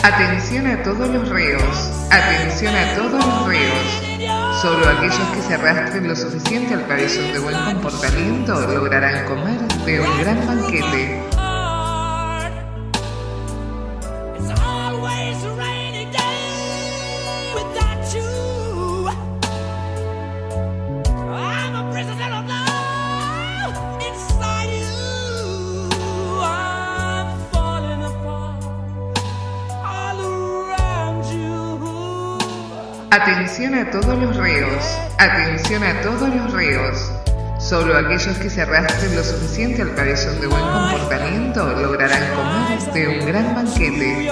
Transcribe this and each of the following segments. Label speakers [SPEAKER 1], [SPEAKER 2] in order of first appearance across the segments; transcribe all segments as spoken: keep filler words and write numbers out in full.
[SPEAKER 1] Atención a todos los reos, atención a todos los reos. Solo aquellos que se arrastren lo suficiente al pabellón de buen comportamiento lograrán comer de un gran banquete. Atención a todos los reos, atención a todos los reos. Solo aquellos que se arrastren lo suficiente al pabellón de buen comportamiento lograrán comer de un gran banquete.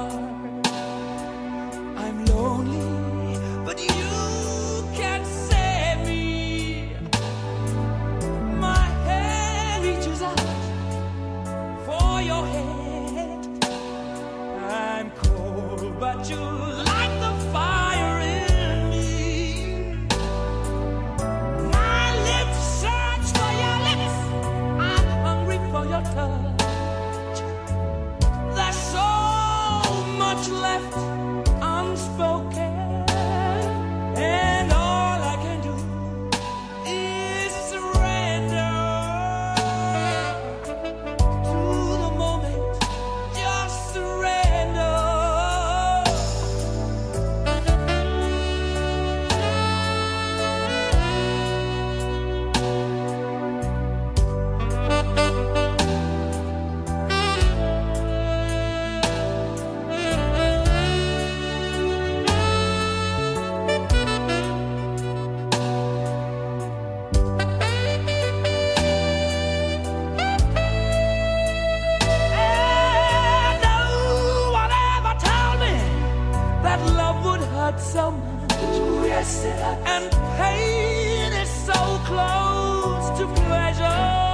[SPEAKER 2] So much, and pain is so close to pleasure.